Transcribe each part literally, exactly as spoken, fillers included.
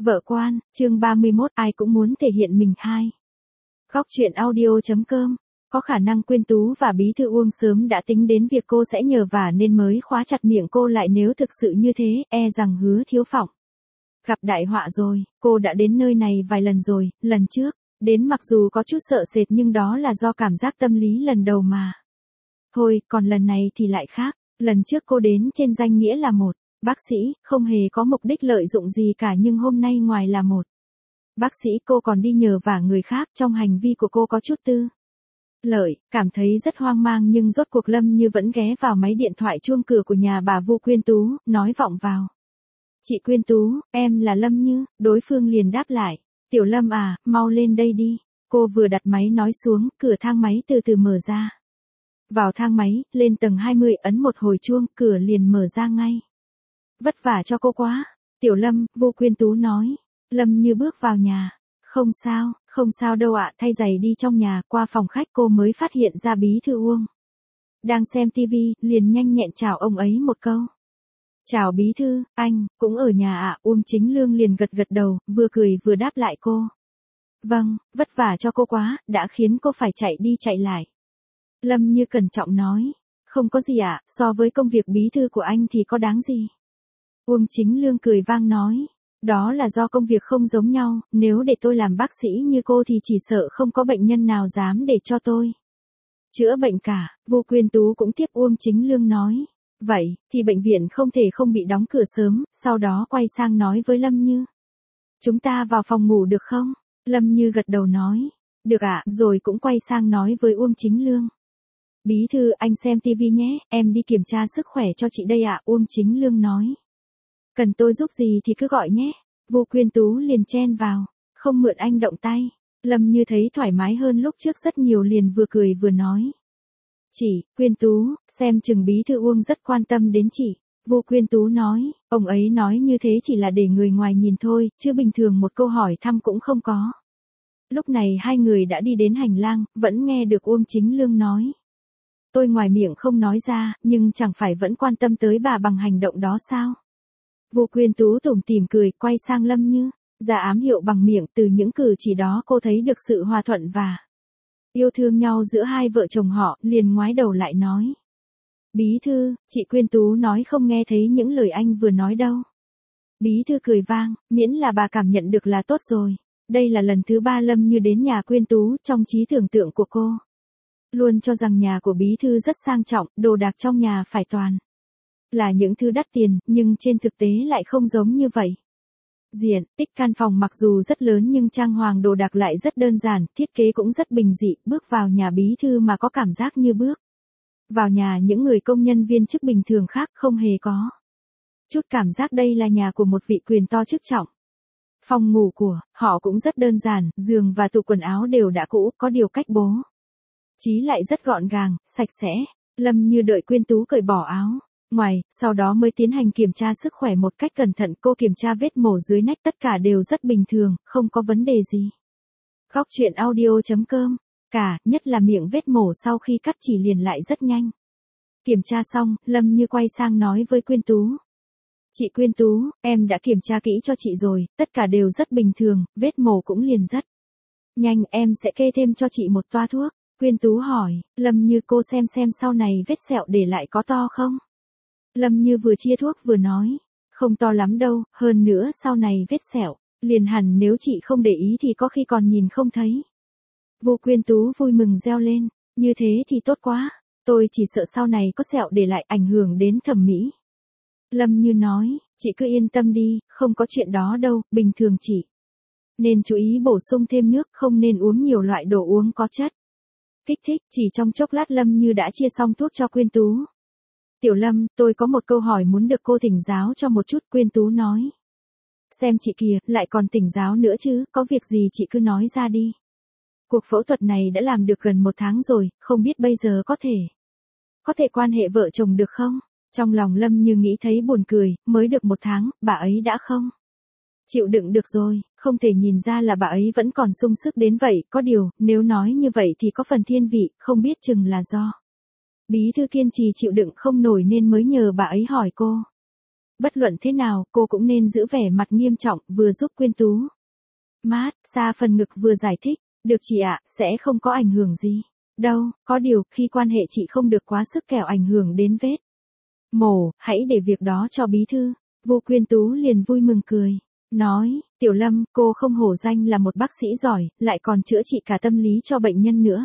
Vợ quan, chương ba mươi mốt, ai cũng muốn thể hiện mình hai. Góc truyện audio.com. Có khả năng Quyên Tú và Bí Thư Uông sớm đã tính đến việc cô sẽ nhờ vả nên mới khóa chặt miệng cô lại, nếu thực sự như thế, e rằng Hứa Thiếu Phỏng gặp đại họa rồi. Cô đã đến nơi này vài lần rồi, lần trước, đến mặc dù có chút sợ sệt nhưng đó là do cảm giác tâm lý lần đầu mà. Thôi, còn lần này thì lại khác, lần trước cô đến trên danh nghĩa là một bác sĩ, không hề có mục đích lợi dụng gì cả, nhưng hôm nay ngoài là một bác sĩ cô còn đi nhờ vả người khác, trong hành vi của cô có chút tư lợi, cảm thấy rất hoang mang. Nhưng rốt cuộc Lâm Như vẫn ghé vào máy điện thoại chuông cửa của nhà bà Vu Quyên Tú, nói vọng vào. Chị Quyên Tú, em là Lâm Như. Đối phương liền đáp lại, Tiểu Lâm à, mau lên đây đi. Cô vừa đặt máy nói xuống, cửa thang máy từ từ mở ra. Vào thang máy, lên tầng hai mươi, ấn một hồi chuông, cửa liền mở ra ngay. Vất vả cho cô quá. Tiểu Lâm, Vu Quyên Tú nói. Lâm Như bước vào nhà. Không sao, không sao đâu ạ. Thay giày đi trong nhà. Qua phòng khách cô mới phát hiện ra Bí Thư Uông đang xem tivi, liền nhanh nhẹn chào ông ấy một câu. Chào Bí Thư, anh, cũng ở nhà ạ. Uông Chính Lương liền gật gật đầu, vừa cười vừa đáp lại cô. Vâng, vất vả cho cô quá, đã khiến cô phải chạy đi chạy lại. Lâm Như cẩn trọng nói. Không có gì ạ, so với công việc bí thư của anh thì có đáng gì. Uông Chính Lương cười vang nói. Đó là do công việc không giống nhau, nếu để tôi làm bác sĩ như cô thì chỉ sợ không có bệnh nhân nào dám để cho tôi chữa bệnh cả. Vu Quyên Tú cũng tiếp Uông Chính Lương nói. Vậy, thì bệnh viện không thể không bị đóng cửa sớm, sau đó quay sang nói với Lâm Như. Chúng ta vào phòng ngủ được không? Lâm Như gật đầu nói. Được ạ, rồi cũng quay sang nói với Uông Chính Lương. Bí thư, anh xem tivi nhé, em đi kiểm tra sức khỏe cho chị đây ạ. Uông Chính Lương nói. Cần tôi giúp gì thì cứ gọi nhé. Vu Quyên Tú liền chen vào. Không mượn anh động tay. Lâm Như thấy thoải mái hơn lúc trước rất nhiều, liền vừa cười vừa nói. Chị, Quyên Tú, xem chừng Bí Thư Uông rất quan tâm đến chị. Vu Quyên Tú nói. Ông ấy nói như thế chỉ là để người ngoài nhìn thôi, chứ bình thường một câu hỏi thăm cũng không có. Lúc này hai người đã đi đến hành lang, vẫn nghe được Uông Chính Lương nói. Tôi ngoài miệng không nói ra, nhưng chẳng phải vẫn quan tâm tới bà bằng hành động đó sao? Vu Quyên Tú tủm tỉm cười, quay sang Lâm Như, ra ám hiệu bằng miệng. Từ những cử chỉ đó cô thấy được sự hòa thuận và yêu thương nhau giữa hai vợ chồng họ, liền ngoái đầu lại nói. Bí thư, chị Quyên Tú nói không nghe thấy những lời anh vừa nói đâu. Bí thư cười vang, miễn là bà cảm nhận được là tốt rồi. Đây là lần thứ ba Lâm Như đến nhà Quyên Tú, trong trí tưởng tượng của cô luôn cho rằng nhà của Bí thư rất sang trọng, đồ đạc trong nhà phải toàn là những thứ đắt tiền, nhưng trên thực tế lại không giống như vậy. Diện tích căn phòng mặc dù rất lớn nhưng trang hoàng đồ đạc lại rất đơn giản, thiết kế cũng rất bình dị. Bước vào nhà Bí thư mà có cảm giác như bước vào nhà những người công nhân viên chức bình thường khác, không hề có chút cảm giác đây là nhà của một vị quyền to chức trọng. Phòng ngủ của họ cũng rất đơn giản, giường và tủ quần áo đều đã cũ, có điều cách bố trí lại rất gọn gàng, sạch sẽ. Lâm Như đợi Quyên Tú cởi bỏ áo ngoài, sau đó mới tiến hành kiểm tra sức khỏe một cách cẩn thận. Cô kiểm tra vết mổ dưới nách, tất cả đều rất bình thường, không có vấn đề gì. Góc truyện audio.com. Cả, nhất là miệng vết mổ sau khi cắt chỉ liền lại rất nhanh. Kiểm tra xong, Lâm Như quay sang nói với Quyên Tú. Chị Quyên Tú, em đã kiểm tra kỹ cho chị rồi, tất cả đều rất bình thường, vết mổ cũng liền rất nhanh, em sẽ kê thêm cho chị một toa thuốc. Quyên Tú hỏi, Lâm Như cô xem xem sau này vết sẹo để lại có to không? Lâm Như vừa chia thuốc vừa nói, không to lắm đâu, hơn nữa sau này vết sẹo liền hẳn, nếu chị không để ý thì có khi còn nhìn không thấy. Vu Quyên Tú vui mừng reo lên, như thế thì tốt quá, tôi chỉ sợ sau này có sẹo để lại ảnh hưởng đến thẩm mỹ. Lâm Như nói, chị cứ yên tâm đi, không có chuyện đó đâu, bình thường chị nên chú ý bổ sung thêm nước, không nên uống nhiều loại đồ uống có chất kích thích. Chỉ trong chốc lát Lâm Như đã chia xong thuốc cho Quyên Tú. Tiểu Lâm, tôi có một câu hỏi muốn được cô thỉnh giáo cho một chút. Quyên Tú nói. Xem chị kìa, lại còn thỉnh giáo nữa chứ, có việc gì chị cứ nói ra đi. Cuộc phẫu thuật này đã làm được gần một tháng rồi, không biết bây giờ có thể có thể quan hệ vợ chồng được không? Trong lòng Lâm Như nghĩ thấy buồn cười, mới được một tháng, bà ấy đã không chịu đựng được rồi. Không thể nhìn ra là bà ấy vẫn còn sung sức đến vậy. Có điều, nếu nói như vậy thì có phần thiên vị, không biết chừng là do Bí thư kiên trì chịu đựng không nổi nên mới nhờ bà ấy hỏi cô. Bất luận thế nào, cô cũng nên giữ vẻ mặt nghiêm trọng, vừa giúp Quyên Tú mát xa phần ngực vừa giải thích, được chị ạ, sẽ không có ảnh hưởng gì. Đâu, có điều, khi quan hệ chị không được quá sức kẻo ảnh hưởng đến vết mổ, hãy để việc đó cho bí thư. Vô Quyên Tú liền vui mừng cười, nói, Tiểu Lâm, cô không hổ danh là một bác sĩ giỏi, lại còn chữa trị cả tâm lý cho bệnh nhân nữa.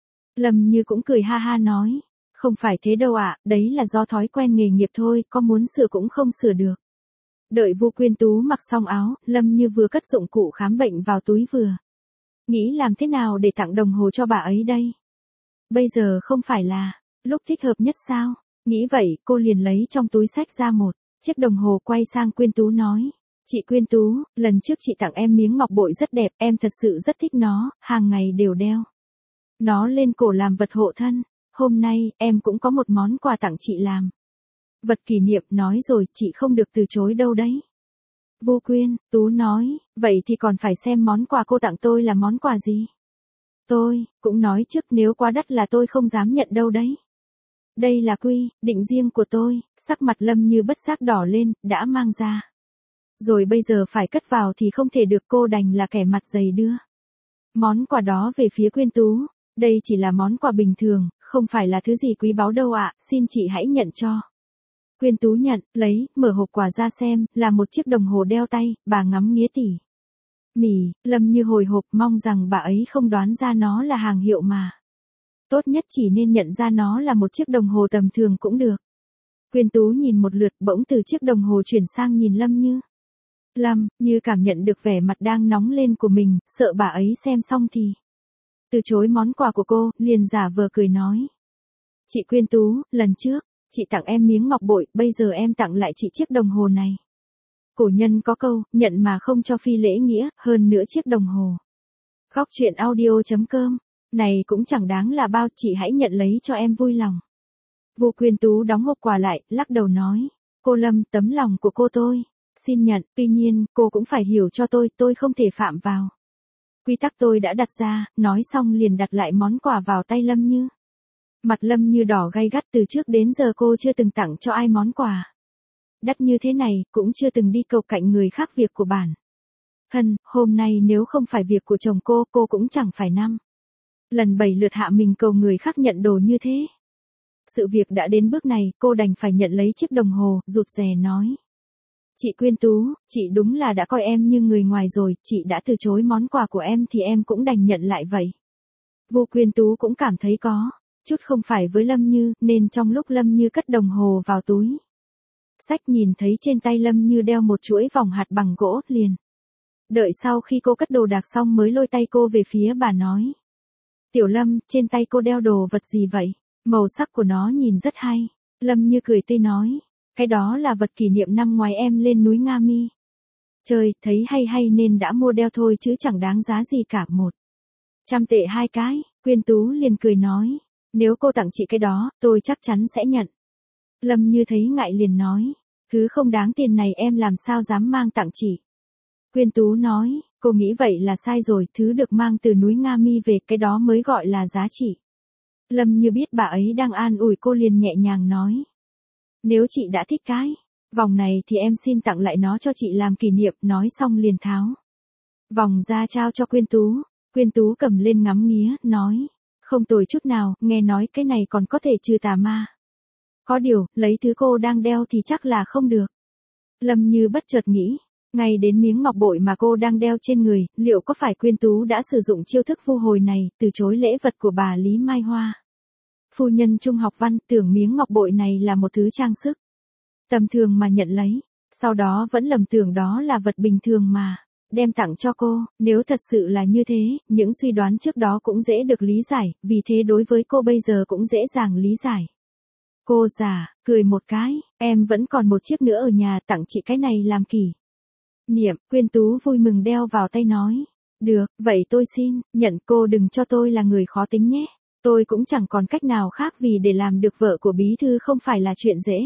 Lâm Như cũng cười ha ha nói, không phải thế đâu ạ, đấy là do thói quen nghề nghiệp thôi, có muốn sửa cũng không sửa được. Đợi Vô Quyên Tú mặc xong áo, Lâm Như vừa cất dụng cụ khám bệnh vào túi vừa nghĩ làm thế nào để tặng đồng hồ cho bà ấy đây. Bây giờ không phải là lúc thích hợp nhất sao? Nghĩ vậy, cô liền lấy trong túi xách ra một chiếc đồng hồ, quay sang Quyên Tú nói, chị Quyên Tú, lần trước chị tặng em miếng ngọc bội rất đẹp, em thật sự rất thích nó, hàng ngày đều đeo nó lên cổ làm vật hộ thân. Hôm nay, em cũng có một món quà tặng chị làm vật kỷ niệm, nói rồi, chị không được từ chối đâu đấy. Vô Quyên Tú nói, vậy thì còn phải xem món quà cô tặng tôi là món quà gì. Tôi cũng nói trước, nếu quá đắt là tôi không dám nhận đâu đấy. Đây là quy định riêng của tôi. Sắc mặt Lâm Như bất giác đỏ lên, đã mang ra rồi bây giờ phải cất vào thì không thể được, cô đành là kẻ mặt dày đưa món quà đó về phía Quyên Tú. Đây chỉ là món quà bình thường, không phải là thứ gì quý báu đâu ạ, xin chị hãy nhận cho. Quyên Tú nhận, lấy, mở hộp quà ra xem, là một chiếc đồng hồ đeo tay, bà ngắm nghía tỉ mỉ. Lâm Như hồi hộp, mong rằng bà ấy không đoán ra nó là hàng hiệu mà. Tốt nhất chỉ nên nhận ra nó là một chiếc đồng hồ tầm thường cũng được. Quyên Tú nhìn một lượt, bỗng từ chiếc đồng hồ chuyển sang nhìn Lâm Như. Lâm Như cảm nhận được vẻ mặt đang nóng lên của mình, sợ bà ấy xem xong thì từ chối món quà của cô, liền giả vờ cười nói. Chị Quyên Tú, lần trước, chị tặng em miếng ngọc bội, bây giờ em tặng lại chị chiếc đồng hồ này. Cổ nhân có câu, nhận mà không cho phi lễ nghĩa, hơn nữa chiếc đồng hồ. Góc truyện audio chấm com, này cũng chẳng đáng là bao, chị hãy nhận lấy cho em vui lòng. Vô Quyên Tú đóng hộp quà lại, lắc đầu nói, cô Lâm, tấm lòng của cô tôi xin nhận, tuy nhiên, cô cũng phải hiểu cho tôi, tôi không thể phạm vào quy tắc tôi đã đặt ra. Nói xong liền đặt lại món quà vào tay Lâm Như. Mặt Lâm Như đỏ gay gắt, từ trước đến giờ cô chưa từng tặng cho ai món quà đắt như thế này, cũng chưa từng đi cầu cạnh người khác việc của bản thân. Hôm nay nếu không phải việc của chồng cô, cô cũng chẳng phải năm lần bảy lượt hạ mình cầu người khác nhận đồ như thế. Sự việc đã đến bước này, cô đành phải nhận lấy chiếc đồng hồ, rụt rè nói. Chị Quyên Tú, chị đúng là đã coi em như người ngoài rồi, chị đã từ chối món quà của em thì em cũng đành nhận lại vậy. Vô Quyên Tú cũng cảm thấy có chút không phải với Lâm Như, nên trong lúc Lâm Như cất đồng hồ vào túi xách, nhìn thấy trên tay Lâm Như đeo một chuỗi vòng hạt bằng gỗ, liền đợi sau khi cô cất đồ đạc xong mới lôi tay cô về phía bà nói. Tiểu Lâm, trên tay cô đeo đồ vật gì vậy? Màu sắc của nó nhìn rất hay. Lâm Như cười tươi nói. Cái đó là vật kỷ niệm năm ngoái em lên núi Nga Mi chơi, thấy hay hay nên đã mua đeo thôi chứ chẳng đáng giá gì cả, một trăm tệ hai cái. Quyên Tú liền cười nói. Nếu cô tặng chị cái đó, tôi chắc chắn sẽ nhận. Lâm Như thấy ngại liền nói. Thứ không đáng tiền này em làm sao dám mang tặng chị. Quyên Tú nói. Cô nghĩ vậy là sai rồi, thứ được mang từ núi Nga Mi về, cái đó mới gọi là giá trị. Lâm Như biết bà ấy đang an ủi cô liền nhẹ nhàng nói. Nếu chị đã thích cái vòng này thì em xin tặng lại nó cho chị làm kỷ niệm. Nói xong liền tháo vòng ra trao cho Quyên Tú. Quyên Tú cầm lên ngắm nghía, nói. Không tồi chút nào, nghe nói cái này còn có thể trừ tà ma. Có điều, lấy thứ cô đang đeo thì chắc là không được. Lâm Như bất chợt nghĩ. Ngay đến miếng ngọc bội mà cô đang đeo trên người, liệu có phải Quyên Tú đã sử dụng chiêu thức vu hồi này, từ chối lễ vật của bà Lý Mai Hoa? Phu nhân trung học văn, tưởng miếng ngọc bội này là một thứ trang sức tầm thường mà nhận lấy, sau đó vẫn lầm tưởng đó là vật bình thường mà đem tặng cho cô. Nếu thật sự là như thế, những suy đoán trước đó cũng dễ được lý giải, vì thế đối với cô bây giờ cũng dễ dàng lý giải. Cô già, cười một cái, em vẫn còn một chiếc nữa ở nhà, tặng chị cái này làm kỷ niệm. Quyên Tú vui mừng đeo vào tay nói. Được, vậy tôi xin, nhận, cô đừng cho tôi là người khó tính nhé. Tôi cũng chẳng còn cách nào khác, vì để làm được vợ của bí thư không phải là chuyện dễ.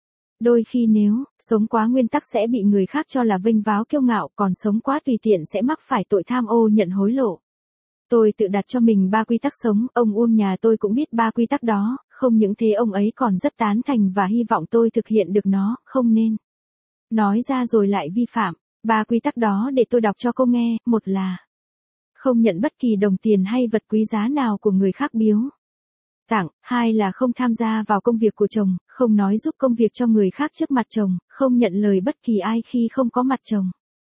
Đôi khi nếu sống quá nguyên tắc sẽ bị người khác cho là vênh váo kiêu ngạo, còn sống quá tùy tiện sẽ mắc phải tội tham ô nhận hối lộ. Tôi tự đặt cho mình ba quy tắc sống, ông Uông nhà tôi cũng biết ba quy tắc đó, không những thế ông ấy còn rất tán thành và hy vọng tôi thực hiện được nó, không nên Nói ra rồi lại vi phạm. Ba quy tắc đó để tôi đọc cho cô nghe, một là không nhận bất kỳ đồng tiền hay vật quý giá nào của người khác biếu tặng, hai là không tham gia vào công việc của chồng, không nói giúp công việc cho người khác trước mặt chồng, không nhận lời bất kỳ ai khi không có mặt chồng.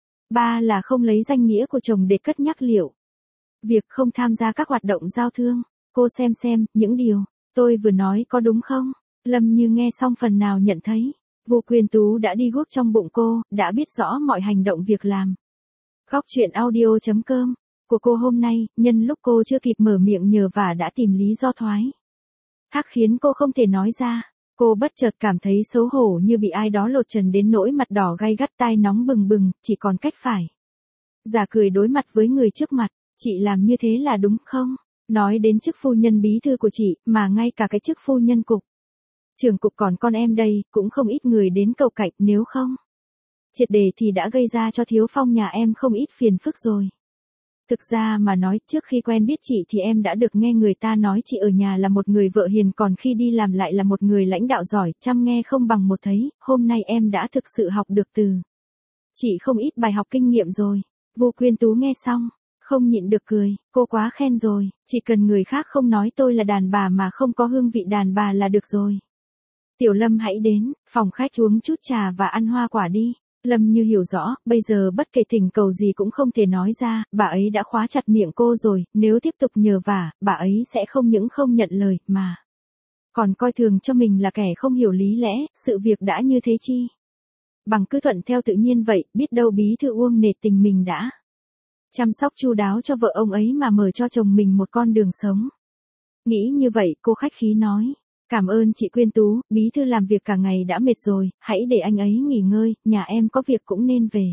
Ba là không lấy danh nghĩa của chồng để cất nhắc liệu. Việc không tham gia các hoạt động giao thương. Cô xem xem, những điều tôi vừa nói có đúng không? Lâm Như nghe xong phần nào nhận thấy, Vô Quyên Tú đã đi guốc trong bụng cô, đã biết rõ mọi hành động việc làm. Góc truyện audio.com của cô hôm nay, nhân lúc cô chưa kịp mở miệng nhờ vả đã tìm lý do thoái thác khiến cô không thể nói ra. Cô bất chợt cảm thấy xấu hổ như bị ai đó lột trần đến nỗi mặt đỏ gay gắt, tai nóng bừng bừng, chỉ còn cách phải giả cười đối mặt với người trước mặt. Chị làm như thế là đúng không? Nói đến chức phu nhân bí thư của chị, mà ngay cả cái chức phu nhân cục trưởng cục còn con em đây, cũng không ít người đến cầu cạnh, nếu không triệt để thì đã gây ra cho Thiếu Phong nhà em không ít phiền phức rồi. Thực ra mà nói, trước khi quen biết chị thì em đã được nghe người ta nói chị ở nhà là một người vợ hiền, còn khi đi làm lại là một người lãnh đạo giỏi, chăm nghe không bằng một thấy. Hôm nay em đã thực sự học được từ chị không ít bài học kinh nghiệm rồi. Vô Quyên Tú nghe xong, không nhịn được cười, cô quá khen rồi, chỉ cần người khác không nói tôi là đàn bà mà không có hương vị đàn bà là được rồi. Tiểu Lâm hãy đến phòng khách uống chút trà và ăn hoa quả đi. Lâm Như hiểu rõ, bây giờ bất kể thỉnh cầu gì cũng không thể nói ra, bà ấy đã khóa chặt miệng cô rồi, nếu tiếp tục nhờ vả, bà ấy sẽ không những không nhận lời, mà còn coi thường cho mình là kẻ không hiểu lý lẽ, sự việc đã như thế chi bằng cứ thuận theo tự nhiên vậy, biết đâu bí thư Uông nể tình mình đã chăm sóc chu đáo cho vợ ông ấy mà mở cho chồng mình một con đường sống. Nghĩ như vậy, cô khách khí nói, cảm ơn chị Quyên Tú, bí thư làm việc cả ngày đã mệt rồi, hãy để anh ấy nghỉ ngơi, nhà em có việc cũng nên về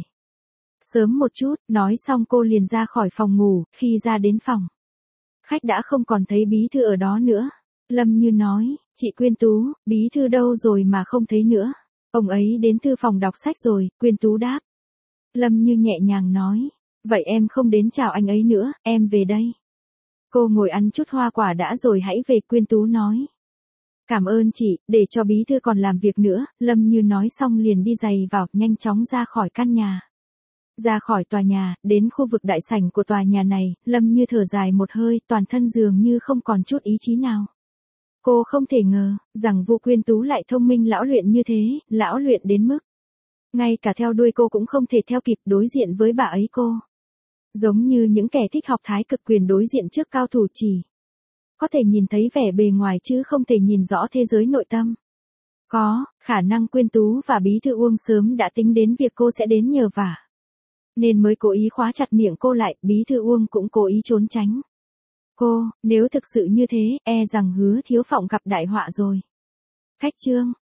sớm một chút. Nói xong cô liền ra khỏi phòng ngủ, khi ra đến phòng khách đã không còn thấy bí thư ở đó nữa. Lâm Như nói, chị Quyên Tú, bí thư đâu rồi mà không thấy nữa? Ông ấy đến thư phòng đọc sách rồi. Quyên Tú đáp. Lâm Như nhẹ nhàng nói, vậy em không đến chào anh ấy nữa, em về đây. Cô ngồi ăn chút hoa quả đã rồi hãy về. Quyên Tú nói, cảm ơn chị, để cho bí thư còn làm việc nữa. Lâm Như nói xong liền đi giày vào, nhanh chóng ra khỏi căn nhà. Ra khỏi tòa nhà, đến khu vực đại sảnh của tòa nhà này, Lâm Như thở dài một hơi, toàn thân dường như không còn chút ý chí nào. Cô không thể ngờ, rằng Vô Quyên Tú lại thông minh lão luyện như thế, lão luyện đến mức ngay cả theo đuôi cô cũng không thể theo kịp. Đối diện với bà ấy cô giống như những kẻ thích học thái cực quyền đối diện trước cao thủ, chỉ có thể nhìn thấy vẻ bề ngoài chứ không thể nhìn rõ thế giới nội tâm. Có khả năng Quyên Tú và bí thư Uông sớm đã tính đến việc cô sẽ đến nhờ vả, nên mới cố ý khóa chặt miệng cô lại. Bí thư Uông cũng cố ý trốn tránh cô, nếu thực sự như thế, e rằng Hứa Thiếu Phọng gặp đại họa rồi. Khách trương